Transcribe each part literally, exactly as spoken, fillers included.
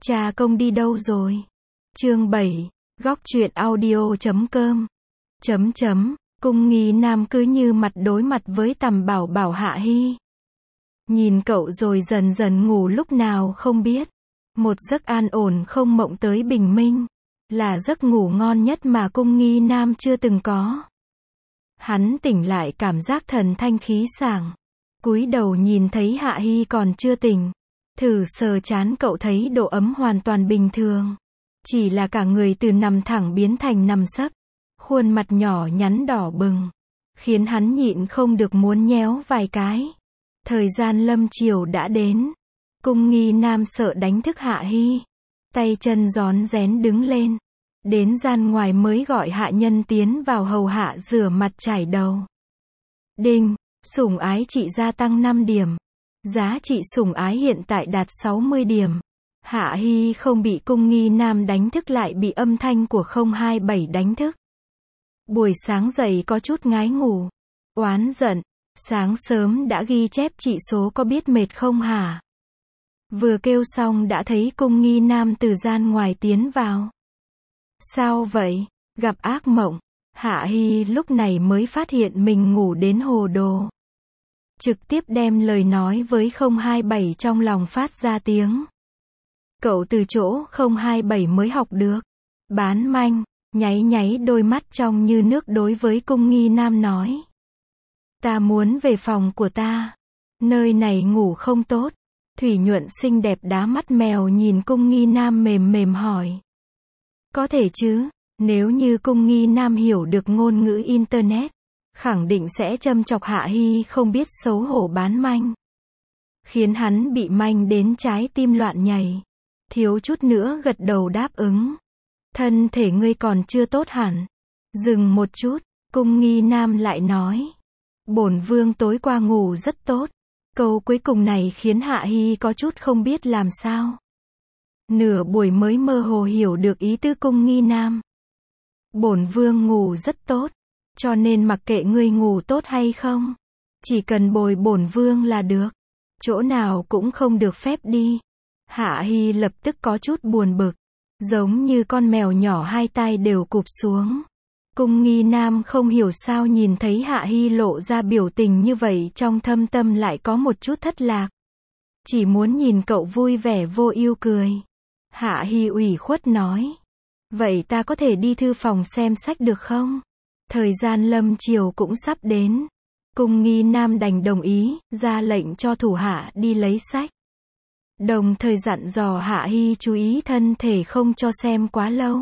Cha công đi đâu rồi? Chương bảy, góc truyện audio chấm com. Chấm chấm, Cung Nghi Nam cứ như mặt đối mặt với Tầm Bảo Bảo Hạ Hi. Nhìn cậu rồi dần dần ngủ lúc nào không biết. Một giấc an ổn không mộng tới bình minh. Là giấc ngủ ngon nhất mà Cung Nghi Nam chưa từng có. Hắn tỉnh lại cảm giác thần thanh khí sảng. Cúi đầu nhìn thấy Hạ Hi còn chưa tỉnh. Thử sờ trán cậu thấy độ ấm hoàn toàn bình thường. Chỉ là cả người từ nằm thẳng biến thành nằm sấp. Khuôn mặt nhỏ nhắn đỏ bừng. Khiến hắn nhịn không được muốn nhéo vài cái. Thời gian lâm chiều đã đến. Cung Nghi Nam sợ đánh thức Hạ Hi. Tay chân rón rén đứng lên. Đến gian ngoài mới gọi hạ nhân tiến vào hầu hạ rửa mặt chải đầu. Đinh, sủng ái trị gia tăng năm điểm. Giá trị sủng ái hiện tại đạt sáu mươi điểm. Hạ Hi không bị Cung Nghi Nam đánh thức lại bị âm thanh của không hai bảy đánh thức. Buổi sáng dậy có chút ngái ngủ. Oán giận. Sáng sớm đã ghi chép chỉ số có biết mệt không hả? Vừa kêu xong đã thấy Cung Nghi Nam từ gian ngoài tiến vào. Sao vậy? Gặp ác mộng. Hạ Hi lúc này mới phát hiện mình ngủ đến hồ đồ. Trực tiếp đem lời nói với không hai bảy trong lòng phát ra tiếng. Cậu từ chỗ không hai bảy mới học được. Bán manh, nháy nháy đôi mắt trong như nước đối với Cung Nghi Nam nói. Ta muốn về phòng của ta. Nơi này ngủ không tốt. Thủy nhuận xinh đẹp đá mắt mèo nhìn Cung Nghi Nam mềm mềm hỏi. Có thể chứ, nếu như Cung Nghi Nam hiểu được ngôn ngữ Internet, khẳng định sẽ châm chọc Hạ Hi không biết xấu hổ bán manh. Khiến hắn bị manh đến trái tim loạn nhảy. Thiếu chút nữa gật đầu đáp ứng. Thân thể ngươi còn chưa tốt hẳn. Dừng một chút, Cung Nghi Nam lại nói. Bổn vương tối qua ngủ rất tốt. Câu cuối cùng này khiến Hạ Hi có chút không biết làm sao. Nửa buổi mới mơ hồ hiểu được ý tứ Cung Nghi Nam. Bổn vương ngủ rất tốt, cho nên mặc kệ ngươi ngủ tốt hay không, chỉ cần bồi bổn vương là được. Chỗ nào cũng không được phép đi. Hạ Hi lập tức có chút buồn bực, giống như con mèo nhỏ hai tai đều cụp xuống. Cung Nghi Nam không hiểu sao nhìn thấy Hạ Hi lộ ra biểu tình như vậy trong thâm tâm lại có một chút thất lạc. Chỉ muốn nhìn cậu vui vẻ vô ưu cười. Hạ Hi ủy khuất nói. Vậy ta có thể đi thư phòng xem sách được không? Thời gian lâm chiều cũng sắp đến. Cung Nghi Nam đành đồng ý, ra lệnh cho thủ hạ đi lấy sách. Đồng thời dặn dò Hạ Hi chú ý thân thể không cho xem quá lâu.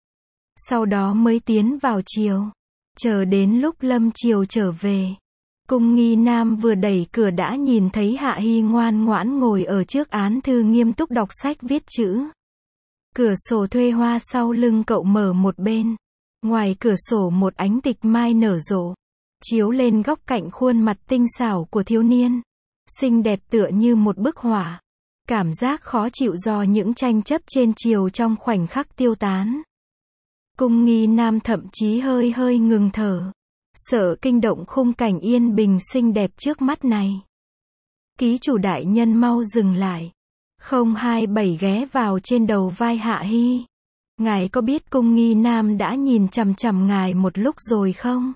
Sau đó mới tiến vào chiều. Chờ đến lúc lâm chiều trở về. Cung Nghi Nam vừa đẩy cửa đã nhìn thấy Hạ Hi ngoan ngoãn ngồi ở trước án thư nghiêm túc đọc sách viết chữ. Cửa sổ thuê hoa sau lưng cậu mở một bên. Ngoài cửa sổ một ánh tịch mai nở rộ. Chiếu lên góc cạnh khuôn mặt tinh xảo của thiếu niên. Xinh đẹp tựa như một bức họa. Cảm giác khó chịu do những tranh chấp trên chiều trong khoảnh khắc tiêu tán. Cung Nghi Nam thậm chí hơi hơi ngừng thở. Sợ kinh động khung cảnh yên bình xinh đẹp trước mắt này. Ký chủ đại nhân mau dừng lại. không hai bảy ghé vào trên đầu vai Hạ Hi. Ngài có biết Cung Nghi Nam đã nhìn chằm chằm ngài một lúc rồi không?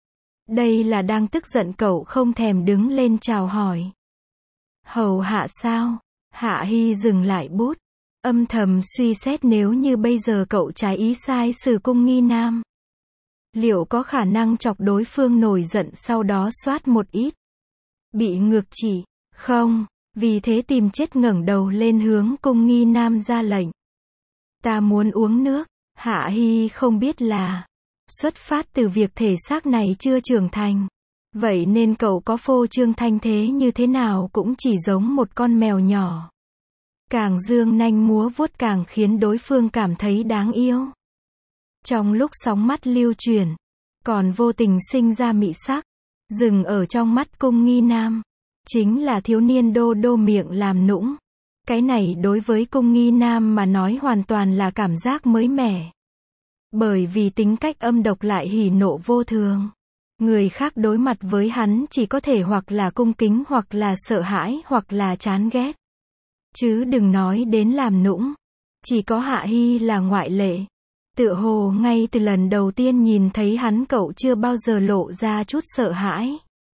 Đây là đang tức giận cậu không thèm đứng lên chào hỏi. Hầu hạ sao? Hạ Hi dừng lại bút. Âm thầm suy xét nếu như bây giờ cậu trái ý sai xử Cung Nghi Nam. Liệu có khả năng chọc đối phương nổi giận sau đó soát một ít? Bị ngược chỉ? Không. Vì thế tìm chết ngẩng đầu lên hướng Cung Nghi Nam ra lệnh. Ta muốn uống nước. Hạ Hi không biết là xuất phát từ việc thể xác này chưa trưởng thành. Vậy nên cậu có phô trương thanh thế như thế nào cũng chỉ giống một con mèo nhỏ. Càng dương nanh múa vuốt càng khiến đối phương cảm thấy đáng yêu. Trong lúc sóng mắt lưu chuyển, còn vô tình sinh ra mị sắc, dừng ở trong mắt Cung Nghi Nam. Chính là thiếu niên đô đô miệng làm nũng. Cái này đối với Cung Nghi Nam mà nói hoàn toàn là cảm giác mới mẻ. Bởi vì tính cách âm độc lại hỉ nộ vô thường. Người khác đối mặt với hắn chỉ có thể hoặc là cung kính hoặc là sợ hãi hoặc là chán ghét. Chứ đừng nói đến làm nũng. Chỉ có Hạ Hy là ngoại lệ. Tựa hồ ngay từ lần đầu tiên nhìn thấy hắn cậu chưa bao giờ lộ ra chút sợ hãi.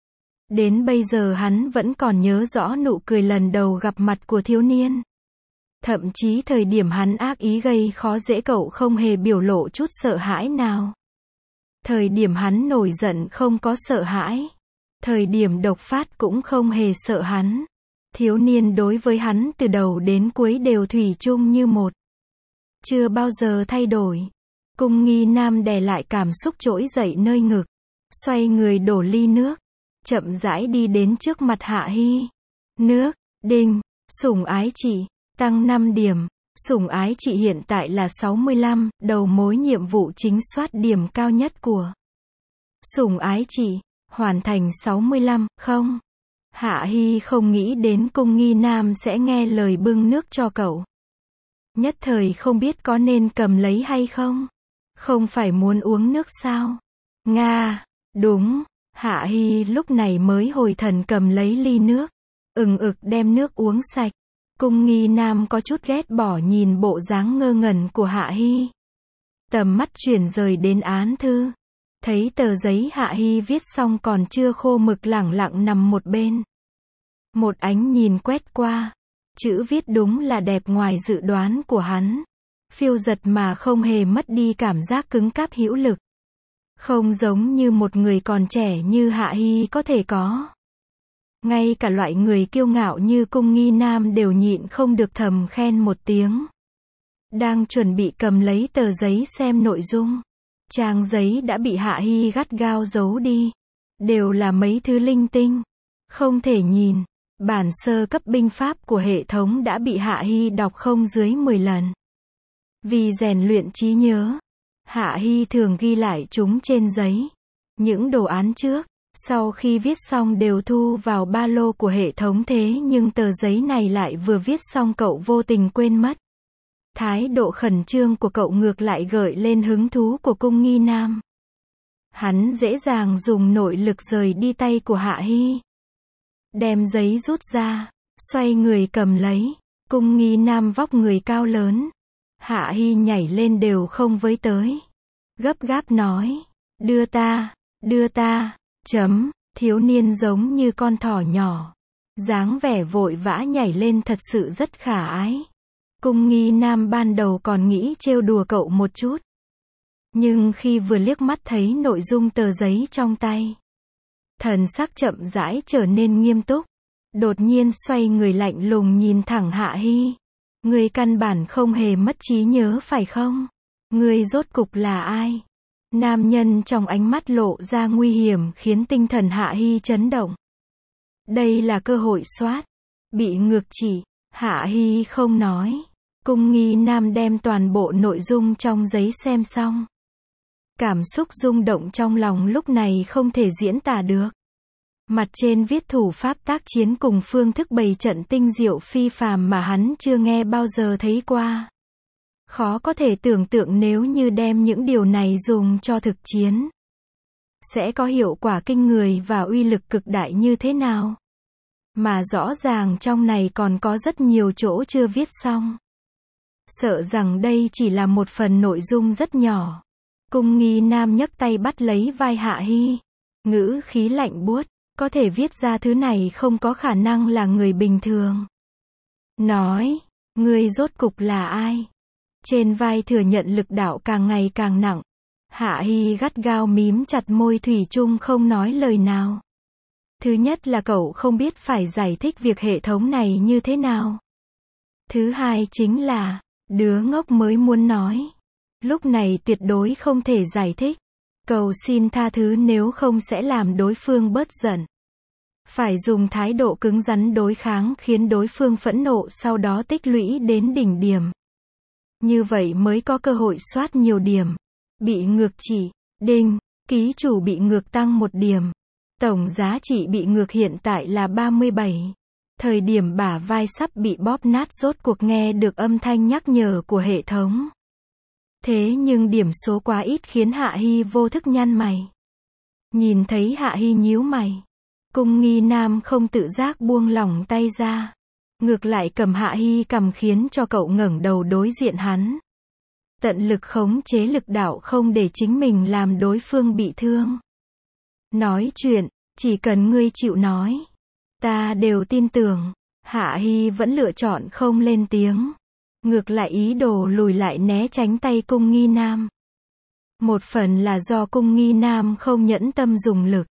Đến bây giờ hắn vẫn còn nhớ rõ nụ cười lần đầu gặp mặt của thiếu niên. Thậm chí thời điểm hắn ác ý gây khó dễ cậu không hề biểu lộ chút sợ hãi nào. Thời điểm hắn nổi giận không có sợ hãi. Thời điểm độc phát cũng không hề sợ hắn. Thiếu niên đối với hắn từ đầu đến cuối đều thủy chung như một. Chưa bao giờ thay đổi. Cung Nghi Nam đè lại cảm xúc trỗi dậy nơi ngực. Xoay người đổ ly nước. Chậm rãi đi đến trước mặt Hạ Hy. Nước, đinh, sủng ái chị, tăng năm điểm. Sủng ái chị hiện tại là sáu mươi lăm, đầu mối nhiệm vụ chính soát điểm cao nhất của sủng ái chị, hoàn thành sáu mươi lăm, không. Hạ Hy không nghĩ đến Cung Nghi Nam sẽ nghe lời bưng nước cho cậu. Nhất thời không biết có nên cầm lấy hay không. Không phải muốn uống nước sao? Nga, đúng. Hạ Hy lúc này mới hồi thần cầm lấy ly nước. Ừng ực đem nước uống sạch. Cung Nghi Nam có chút ghét bỏ nhìn bộ dáng ngơ ngẩn của Hạ Hy. Tầm mắt chuyển rời đến án thư. Thấy tờ giấy Hạ Hy viết xong còn chưa khô mực lẳng lặng nằm một bên. Một ánh nhìn quét qua. Chữ viết đúng là đẹp ngoài dự đoán của hắn. Phiêu giật mà không hề mất đi cảm giác cứng cáp hữu lực. Không giống như một người còn trẻ như Hạ Hy có thể có. Ngay cả loại người kiêu ngạo như Cung Nghi Nam đều nhịn không được thầm khen một tiếng. Đang chuẩn bị cầm lấy tờ giấy xem nội dung. Trang giấy đã bị Hạ Hy gắt gao giấu đi. Đều là mấy thứ linh tinh. Không thể nhìn. Bản sơ cấp binh pháp của hệ thống đã bị Hạ Hy đọc không dưới mười lần. Vì rèn luyện trí nhớ, Hạ Hy thường ghi lại chúng trên giấy. Những đồ án trước, sau khi viết xong đều thu vào ba lô của hệ thống, thế nhưng tờ giấy này lại vừa viết xong cậu vô tình quên mất. Thái độ khẩn trương của cậu ngược lại gợi lên hứng thú của Cung Nghi Nam. Hắn dễ dàng dùng nội lực rời đi tay của Hạ Hy. Đem giấy rút ra, xoay người cầm lấy. Cung Nghi Nam vóc người cao lớn. Hạ Hy nhảy lên đều không với tới. Gấp gáp nói. Đưa ta, đưa ta, chấm, thiếu niên giống như con thỏ nhỏ. Dáng vẻ vội vã nhảy lên thật sự rất khả ái. Cung Nghi Nam ban đầu còn nghĩ trêu đùa cậu một chút. Nhưng khi vừa liếc mắt thấy nội dung tờ giấy trong tay. Thần sắc chậm rãi trở nên nghiêm túc. Đột nhiên xoay người lạnh lùng nhìn thẳng Hạ Hy. Ngươi căn bản không hề mất trí nhớ phải không? Ngươi rốt cục là ai? Nam nhân trong ánh mắt lộ ra nguy hiểm khiến tinh thần Hạ Hy chấn động. Đây là cơ hội soát. Bị ngược chỉ. Hạ Hy không nói. Cung Nghi Nam đem toàn bộ nội dung trong giấy xem xong. Cảm xúc rung động trong lòng lúc này không thể diễn tả được. Mặt trên viết thủ pháp tác chiến cùng phương thức bày trận tinh diệu phi phàm mà hắn chưa nghe bao giờ thấy qua. Khó có thể tưởng tượng nếu như đem những điều này dùng cho thực chiến. Sẽ có hiệu quả kinh người và uy lực cực đại như thế nào. Mà rõ ràng trong này còn có rất nhiều chỗ chưa viết xong. Sợ rằng đây chỉ là một phần nội dung rất nhỏ. Cung Nghi Nam nhấc tay bắt lấy vai Hạ Hy. Ngữ khí lạnh buốt. Có thể viết ra thứ này không có khả năng là người bình thường. Nói, ngươi rốt cục là ai? Trên vai thừa nhận lực đạo càng ngày càng nặng. Hạ Hy gắt gao mím chặt môi thủy chung không nói lời nào. Thứ nhất là cậu không biết phải giải thích việc hệ thống này như thế nào. Thứ hai chính là, đứa ngốc mới muốn nói. Lúc này tuyệt đối không thể giải thích. Cầu xin tha thứ nếu không sẽ làm đối phương bớt giận. Phải dùng thái độ cứng rắn đối kháng khiến đối phương phẫn nộ sau đó tích lũy đến đỉnh điểm. Như vậy mới có cơ hội soát nhiều điểm. Bị ngược chỉ, đinh, ký chủ bị ngược tăng một điểm. Tổng giá trị bị ngược hiện tại là ba mươi bảy. Thời điểm bả vai sắp bị bóp nát rốt cuộc nghe được âm thanh nhắc nhở của hệ thống. Thế nhưng điểm số quá ít khiến Hạ Hy vô thức nhăn mày. Nhìn thấy Hạ Hy nhíu mày. Cung Nghi Nam không tự giác buông lỏng tay ra. Ngược lại cầm Hạ Hy cầm khiến cho cậu ngẩng đầu đối diện hắn. Tận lực khống chế lực đạo không để chính mình làm đối phương bị thương. Nói chuyện, chỉ cần ngươi chịu nói. Ta đều tin tưởng. Hạ Hy vẫn lựa chọn không lên tiếng. Ngược lại ý đồ lùi lại né tránh tay Cung Nghi Nam. Một phần là do Cung Nghi Nam không nhẫn tâm dùng lực.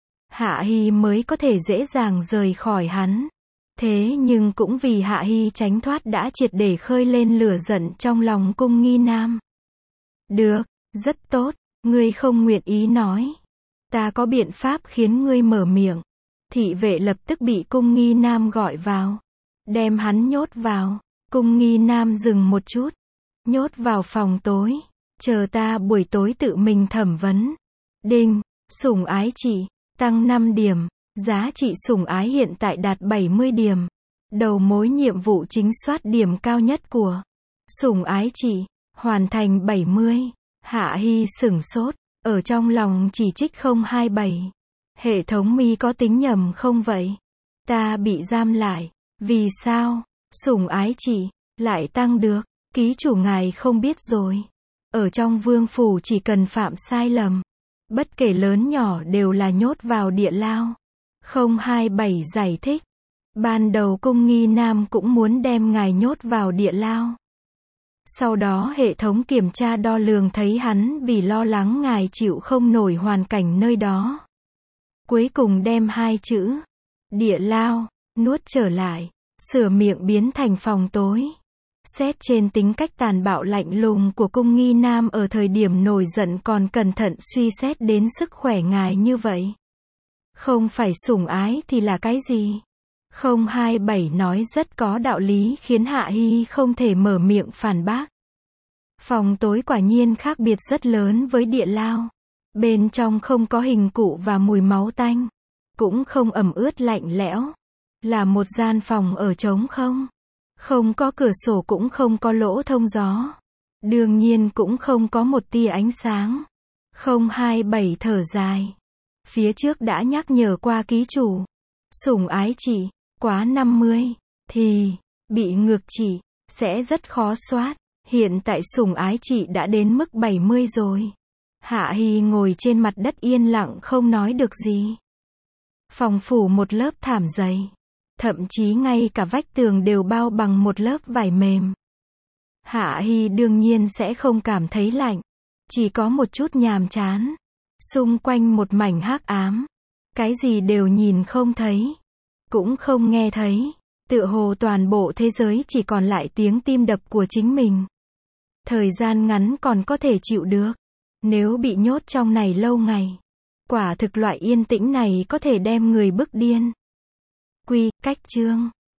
Hạ Hy mới có thể dễ dàng rời khỏi hắn. Thế nhưng cũng vì Hạ Hy tránh thoát đã triệt để khơi lên lửa giận trong lòng Cung Nghi Nam. Được, rất tốt, ngươi không nguyện ý nói. Ta có biện pháp khiến ngươi mở miệng. Thị vệ lập tức bị Cung Nghi Nam gọi vào. Đem hắn nhốt vào. Cung Nghi Nam dừng một chút. Nhốt vào phòng tối. Chờ ta buổi tối tự mình thẩm vấn. Đinh, sủng ái trị, tăng năm điểm. Giá trị sủng ái hiện tại đạt bảy mươi điểm. Đầu mối nhiệm vụ chính soát điểm cao nhất của sủng ái trị, hoàn thành bảy mươi. Hạ Hy sửng sốt, ở trong lòng chỉ trích không hai bảy. Hệ thống mi có tính nhầm không vậy? Ta bị giam lại. Vì sao? Sủng ái trị lại tăng được. Ký chủ ngài không biết rồi. Ở trong vương phủ chỉ cần phạm sai lầm, bất kể lớn nhỏ đều là nhốt vào địa lao. không hai bảy giải thích. Ban đầu Cung Nghi Nam cũng muốn đem ngài nhốt vào địa lao. Sau đó hệ thống kiểm tra đo lường thấy hắn vì lo lắng ngài chịu không nổi hoàn cảnh nơi đó. Cuối cùng đem hai chữ địa lao nuốt trở lại, sửa miệng biến thành phòng tối. Xét trên tính cách tàn bạo lạnh lùng của Cung Nghi Nam ở thời điểm nổi giận còn cẩn thận suy xét đến sức khỏe ngài như vậy. Không phải sủng ái thì là cái gì? không hai bảy nói rất có đạo lý khiến Hạ Hy không thể mở miệng phản bác. Phòng tối quả nhiên khác biệt rất lớn với địa lao. Bên trong không có hình cụ và mùi máu tanh. Cũng không ẩm ướt lạnh lẽo. Là một gian phòng ở trống không. Không có cửa sổ cũng không có lỗ thông gió. Đương nhiên cũng không có một tia ánh sáng. không hai bảy thở dài. Phía trước đã nhắc nhở qua ký chủ. Sủng ái trị, quá năm mươi, thì, bị ngược chỉ, sẽ rất khó soát. Hiện tại sủng ái trị đã đến mức bảy mươi rồi. Hạ Hy ngồi trên mặt đất yên lặng không nói được gì. Phòng phủ một lớp thảm dày. Thậm chí ngay cả vách tường đều bao bằng một lớp vải mềm. Hạ Hy đương nhiên sẽ không cảm thấy lạnh. Chỉ có một chút nhàm chán. Xung quanh một mảnh hắc ám. Cái gì đều nhìn không thấy. Cũng không nghe thấy. Tựa hồ toàn bộ thế giới chỉ còn lại tiếng tim đập của chính mình. Thời gian ngắn còn có thể chịu được. Nếu bị nhốt trong này lâu ngày. Quả thực loại yên tĩnh này có thể đem người bức điên. Quy, cách chương.